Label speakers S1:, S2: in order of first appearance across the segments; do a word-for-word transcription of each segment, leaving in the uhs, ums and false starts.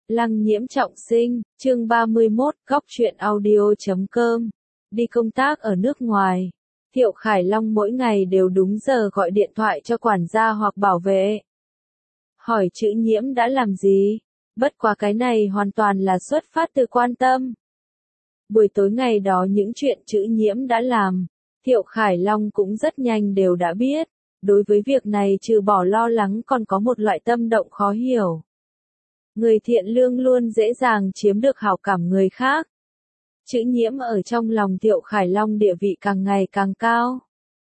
S1: Lăng Nhiễm trọng sinh, chương ba mươi mốt, góc truyện audio chấm com. Đi công tác ở nước ngoài, Thiệu Khải Long mỗi ngày đều đúng giờ gọi điện thoại cho quản gia hoặc bảo vệ. Hỏi Chữ Nhiễm đã làm gì? Bất quá cái này hoàn toàn là xuất phát từ quan tâm. Buổi tối ngày đó những chuyện Chữ Nhiễm đã làm, Thiệu Khải Long cũng rất nhanh đều đã biết. Đối với việc này trừ bỏ lo lắng còn có một loại tâm động khó hiểu. Người thiện lương luôn dễ dàng chiếm được hảo cảm người khác. Chữ Nhiễm ở trong lòng Thiệu Khải Long địa vị càng ngày càng cao.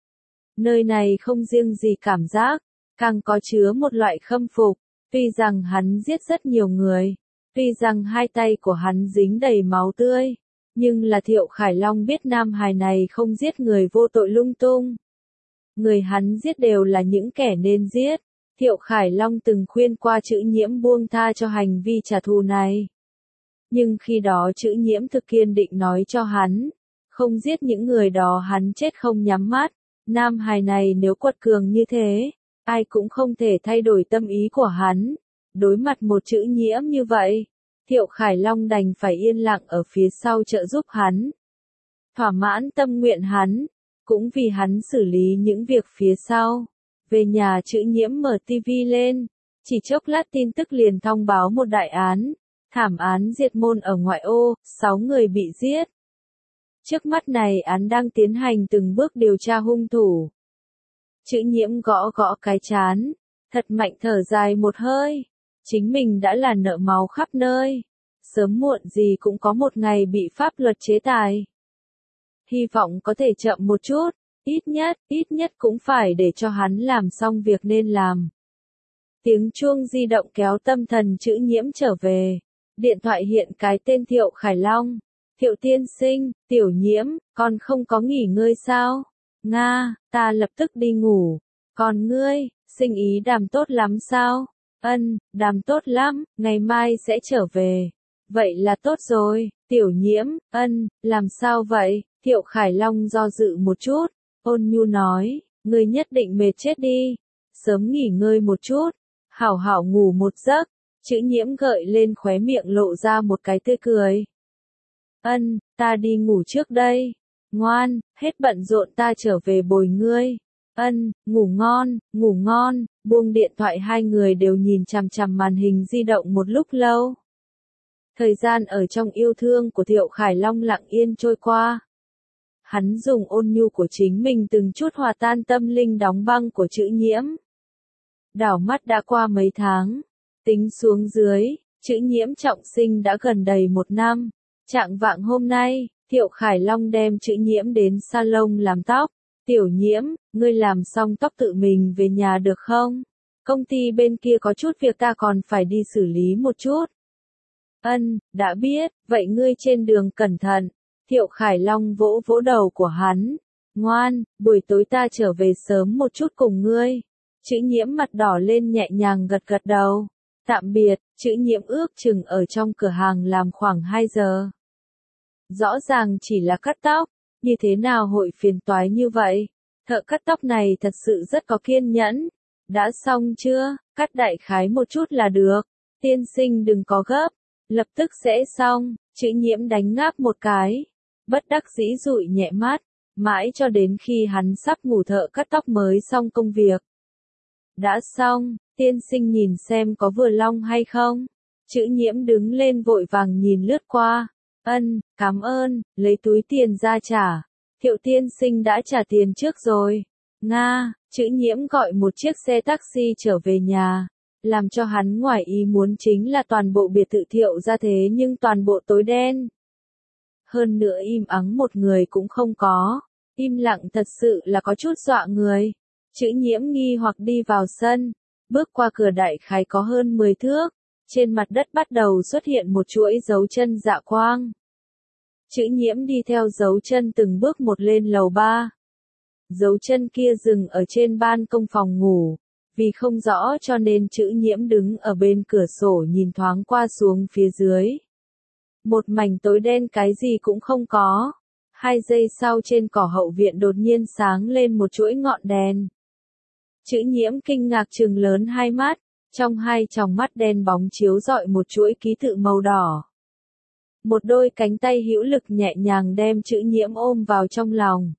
S1: Nơi này không riêng gì cảm giác, càng có chứa một loại khâm phục. Tuy rằng hắn giết rất nhiều người, tuy rằng hai tay của hắn dính đầy máu tươi, nhưng là Thiệu Khải Long biết nam hài này không giết người vô tội lung tung. Người hắn giết đều là những kẻ nên giết. Thiệu Khải Long từng khuyên qua Chữ Nhiễm buông tha cho hành vi trả thù này. Nhưng khi đó Chữ Nhiễm thực kiên định nói cho hắn, không giết những người đó hắn chết không nhắm mắt. Nam hài này nếu quật cường như thế, ai cũng không thể thay đổi tâm ý của hắn. Đối mặt một Chữ Nhiễm như vậy, Thiệu Khải Long đành phải yên lặng ở phía sau trợ giúp hắn. Thỏa mãn tâm nguyện hắn, cũng vì hắn xử lý những việc phía sau. Về nhà Chữ Nhiễm mở tivi lên, chỉ chốc lát tin tức liền thông báo một đại án, thảm án diệt môn ở ngoại ô, sáu người bị giết. Trước mắt này án đang tiến hành từng bước điều tra hung thủ. Chữ Nhiễm gõ gõ cái trán, thật mạnh thở dài một hơi, chính mình đã là nợ máu khắp nơi, sớm muộn gì cũng có một ngày bị pháp luật chế tài. Hy vọng có thể chậm một chút. Ít nhất, ít nhất cũng phải để cho hắn làm xong việc nên làm. Tiếng chuông di động kéo tâm thần Chữ Nhiễm trở về. Điện thoại hiện cái tên Thiệu Khải Long. Thiệu tiên sinh, Tiểu Nhiễm, con không có nghỉ ngơi sao? Nga, ta lập tức đi ngủ. Còn ngươi, sinh ý đàm tốt lắm sao? Ân, đàm tốt lắm, ngày mai sẽ trở về. Vậy là tốt rồi, Tiểu Nhiễm, ân, làm sao vậy? Thiệu Khải Long do dự một chút. Ôn nhu nói, ngươi nhất định mệt chết đi, sớm nghỉ ngơi một chút, hảo hảo ngủ một giấc. Chữ Nhiễm gợi lên khóe miệng lộ ra một cái tươi cười. Ân, ta đi ngủ trước đây. Ngoan, hết bận rộn ta trở về bồi ngươi. Ân, ngủ ngon, ngủ ngon. Buông điện thoại hai người đều nhìn chằm chằm màn hình di động một lúc lâu. Thời gian ở trong yêu thương của Thiệu Khải Long lặng yên trôi qua. Hắn dùng ôn nhu của chính mình từng chút hòa tan tâm linh đóng băng của Chữ Nhiễm. Đảo mắt đã qua mấy tháng, tính xuống dưới, Chữ Nhiễm trọng sinh đã gần đầy một năm. Trạng vạng hôm nay, Thiệu Khải Long đem Chữ Nhiễm đến salon làm tóc. Tiểu Nhiễm, ngươi làm xong tóc tự mình về nhà được không? Công ty bên kia có chút việc ta còn phải đi xử lý một chút. Ân, đã biết, vậy ngươi trên đường cẩn thận. Thiệu Khải Long vỗ vỗ đầu của hắn. Ngoan, buổi tối ta trở về sớm một chút cùng ngươi. Chữ Nhiễm mặt đỏ lên nhẹ nhàng gật gật đầu. Tạm biệt, Chữ Nhiễm ước chừng ở trong cửa hàng làm khoảng hai giờ. Rõ ràng chỉ là cắt tóc, như thế nào hội phiền toái như vậy? Thợ cắt tóc này thật sự rất có kiên nhẫn. Đã xong chưa? Cắt đại khái một chút là được. Tiên sinh đừng có gấp, lập tức sẽ xong. Chữ Nhiễm đánh ngáp một cái. Bất đắc dĩ dụi nhẹ mắt, mãi cho đến khi hắn sắp ngủ thợ cắt tóc mới xong công việc. Đã xong, tiên sinh nhìn xem có vừa long hay không? Chữ Nhiễm đứng lên vội vàng nhìn lướt qua. Ân, cảm ơn, lấy túi tiền ra trả. Thiệu tiên sinh đã trả tiền trước rồi. Nga, Chữ Nhiễm gọi một chiếc xe taxi trở về nhà. Làm cho hắn ngoài ý muốn chính là toàn bộ biệt thự Thiệu ra thế nhưng toàn bộ tối đen. Hơn nữa im ắng một người cũng không có. Im lặng thật sự là có chút dọa người. Chữ Nhiễm nghi hoặc đi vào sân. Bước qua cửa đại khái có hơn mười thước. Trên mặt đất bắt đầu xuất hiện một chuỗi dấu chân dạ quang. Chữ Nhiễm đi theo dấu chân từng bước một lên lầu ba. Dấu chân kia dừng ở trên ban công phòng ngủ. Vì không rõ cho nên Chữ Nhiễm đứng ở bên cửa sổ nhìn thoáng qua xuống phía dưới. Một mảnh tối đen cái gì cũng không có. Hai giây sau trên cỏ hậu viện đột nhiên sáng lên một chuỗi ngọn đèn. Chữ Nhiễm kinh ngạc trừng lớn hai mắt. Trong hai tròng mắt đen bóng chiếu rọi một chuỗi ký tự màu đỏ. Một đôi cánh tay hữu lực nhẹ nhàng đem Chữ Nhiễm ôm vào trong lòng.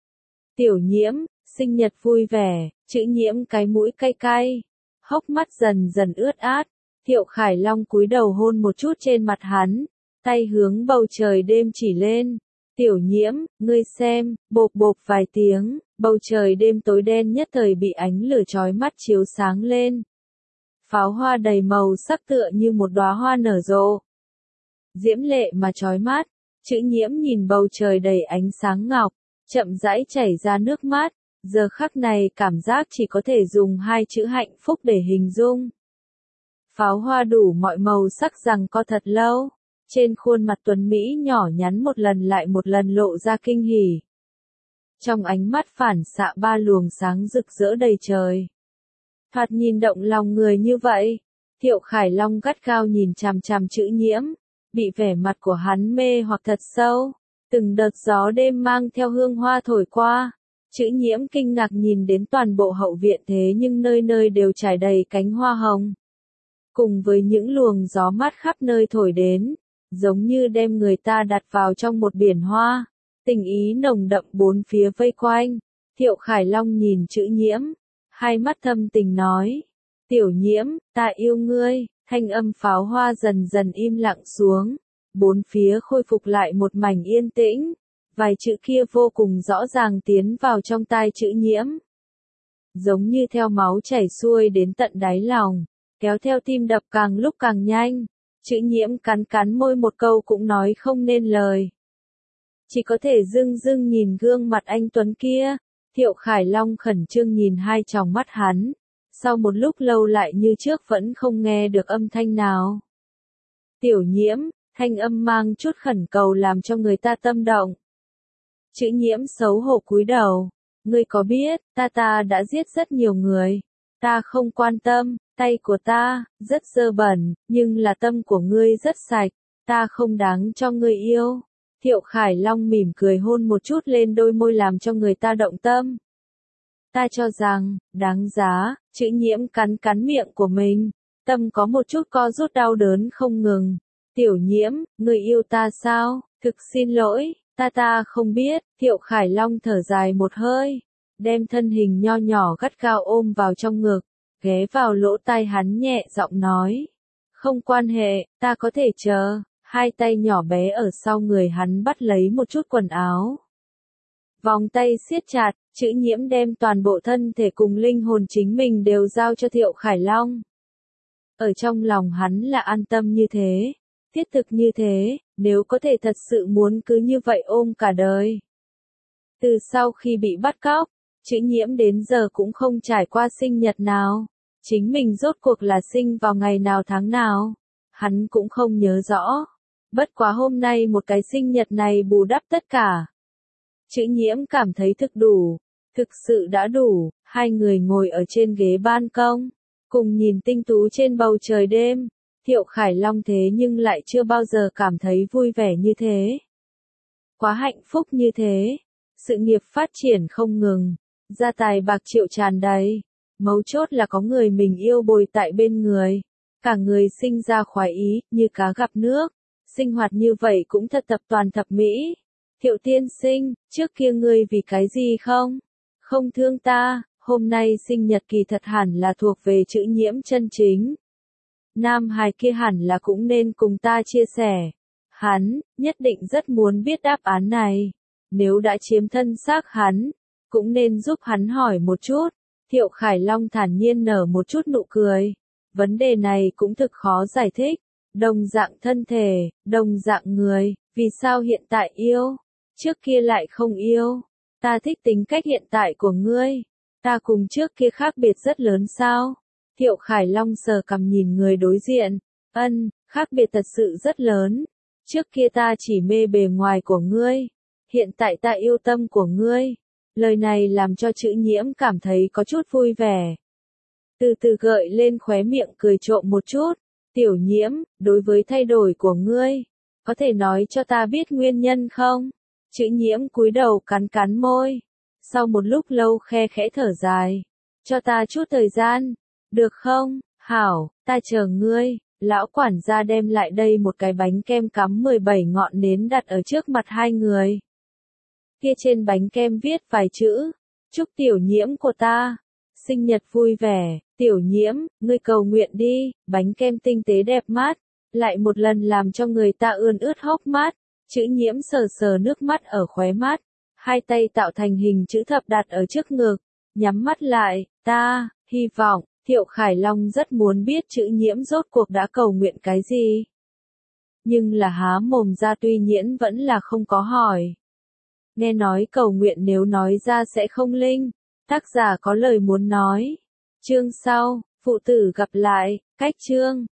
S1: Tiểu Nhiễm, sinh nhật vui vẻ. Chữ Nhiễm cái mũi cay cay, hốc mắt dần dần ướt át. Thiệu Khải Long cúi đầu hôn một chút trên mặt hắn, tay hướng bầu trời đêm chỉ lên. Tiểu Nhiễm, ngươi xem, bộp bộp vài tiếng, bầu trời đêm tối đen nhất thời bị ánh lửa chói mắt chiếu sáng lên. Pháo hoa đầy màu sắc tựa như một đóa hoa nở rộ. Diễm lệ mà chói mắt, Chữ Nhiễm nhìn bầu trời đầy ánh sáng ngọc, chậm rãi chảy ra nước mắt, giờ khắc này cảm giác chỉ có thể dùng hai chữ hạnh phúc để hình dung. Pháo hoa đủ mọi màu sắc rằng co thật lâu, trên khuôn mặt tuấn Mỹ nhỏ nhắn một lần lại một lần lộ ra kinh hỉ. Trong ánh mắt phản xạ ba luồng sáng rực rỡ đầy trời. Thoạt nhìn động lòng người như vậy, Thiệu Khải Long gắt gao nhìn chằm chằm Chữ Nhiễm, bị vẻ mặt của hắn mê hoặc thật sâu. Từng đợt gió đêm mang theo hương hoa thổi qua, Chữ Nhiễm kinh ngạc nhìn đến toàn bộ hậu viện thế nhưng nơi nơi đều trải đầy cánh hoa hồng. Cùng với những luồng gió mát khắp nơi thổi đến, giống như đem người ta đặt vào trong một biển hoa, tình ý nồng đậm bốn phía vây quanh. Thiệu Khải Long nhìn Chữ Nhiễm, hai mắt thâm tình nói, Tiểu Nhiễm, ta yêu ngươi. Thanh âm pháo hoa dần dần im lặng xuống, bốn phía khôi phục lại một mảnh yên tĩnh, vài chữ kia vô cùng rõ ràng tiến vào trong tai Chữ Nhiễm. Giống như theo máu chảy xuôi đến tận đáy lòng, kéo theo tim đập càng lúc càng nhanh. Chữ Nhiễm cắn cắn môi một câu cũng nói không nên lời. Chỉ có thể dưng dưng nhìn gương mặt anh tuấn kia. Thiệu Khải Long khẩn trương nhìn hai tròng mắt hắn. Sau một lúc lâu lại như trước vẫn không nghe được âm thanh nào. Tiểu Nhiễm, thanh âm mang chút khẩn cầu làm cho người ta tâm động. Chữ Nhiễm xấu hổ cúi đầu. Ngươi có biết, ta ta đã giết rất nhiều người. Ta không quan tâm, tay của ta, rất dơ bẩn, nhưng là tâm của ngươi rất sạch. Ta không đáng cho ngươi yêu. Thiệu Khải Long mỉm cười hôn một chút lên đôi môi làm cho người ta động tâm. Ta cho rằng, đáng giá. Chữ Nhiễm cắn cắn miệng của mình, tâm có một chút co rút đau đớn không ngừng. Tiểu Nhiễm, ngươi yêu ta sao? Thực xin lỗi, ta ta không biết. Thiệu Khải Long thở dài một hơi, đem thân hình nho nhỏ gắt gao ôm vào trong ngực, ghé vào lỗ tai hắn nhẹ giọng nói. Không quan hệ, ta có thể chờ. Hai tay nhỏ bé ở sau người hắn bắt lấy một chút quần áo. Vòng tay siết chặt, Chữ Nhiễm đem toàn bộ thân thể cùng linh hồn chính mình đều giao cho Thiệu Khải Long. Ở trong lòng hắn là an tâm như thế, thiết thực như thế, nếu có thể thật sự muốn cứ như vậy ôm cả đời. Từ sau khi bị bắt cóc, Chữ Nhiễm đến giờ cũng không trải qua sinh nhật nào. Chính mình rốt cuộc là sinh vào ngày nào tháng nào, hắn cũng không nhớ rõ. Bất quá hôm nay một cái sinh nhật này bù đắp tất cả. Chữ Nhiễm cảm thấy thực đủ, thực sự đã đủ. Hai người ngồi ở trên ghế ban công, cùng nhìn tinh tú trên bầu trời đêm. Thiệu Khải Long thế nhưng lại chưa bao giờ cảm thấy vui vẻ như thế. Quá hạnh phúc như thế. Sự nghiệp phát triển không ngừng, gia tài bạc triệu tràn đầy. Mấu chốt là có người mình yêu bồi tại bên người. Cả người sinh ra khoái ý, như cá gặp nước. Sinh hoạt như vậy cũng thật tập toàn thập mỹ. Thiệu tiên sinh, trước kia ngươi vì cái gì không? Không thương ta, hôm nay sinh nhật kỳ thật hẳn là thuộc về Chữ Nhiễm chân chính. Nam hài kia hẳn là cũng nên cùng ta chia sẻ. Hắn, nhất định rất muốn biết đáp án này. Nếu đã chiếm thân xác hắn, cũng nên giúp hắn hỏi một chút. Thiệu Khải Long thản nhiên nở một chút nụ cười. Vấn đề này cũng thực khó giải thích. Đồng dạng thân thể, đồng dạng người, vì sao hiện tại yêu, trước kia lại không yêu? Ta thích tính cách hiện tại của ngươi. Ta cùng trước kia khác biệt rất lớn sao? Thiệu Khải Long sờ cằm nhìn người đối diện. Ân, khác biệt thật sự rất lớn. Trước kia ta chỉ mê bề ngoài của ngươi. Hiện tại ta yêu tâm của ngươi. Lời này làm cho Chữ Nhiễm cảm thấy có chút vui vẻ. Từ từ gợi lên khóe miệng cười trộm một chút. Tiểu Nhiễm, đối với thay đổi của ngươi, có thể nói cho ta biết nguyên nhân không? Chữ Nhiễm cúi đầu cắn cắn môi. Sau một lúc lâu khe khẽ thở dài. Cho ta chút thời gian, được không? Hảo, ta chờ ngươi. Lão quản gia đem lại đây một cái bánh kem cắm mười bảy ngọn nến đặt ở trước mặt hai người. Kia trên bánh kem viết vài chữ, chúc tiểu nhiễm của ta, sinh nhật vui vẻ, tiểu nhiễm, ngươi cầu nguyện đi, bánh kem tinh tế đẹp mắt, lại một lần làm cho người ta ươn ướt hốc mắt, chữ nhiễm sờ sờ nước mắt ở khóe mắt, hai tay tạo thành hình chữ thập đặt ở trước ngực, nhắm mắt lại, ta, hy vọng. Thiệu Khải Long rất muốn biết chữ nhiễm rốt cuộc đã cầu nguyện cái gì. Nhưng là há mồm ra tuy nhiễn vẫn là không có hỏi. Nghe nói cầu nguyện nếu nói ra sẽ không linh, tác giả có lời muốn nói. Chương sau, phụ tử gặp lại, cách chương.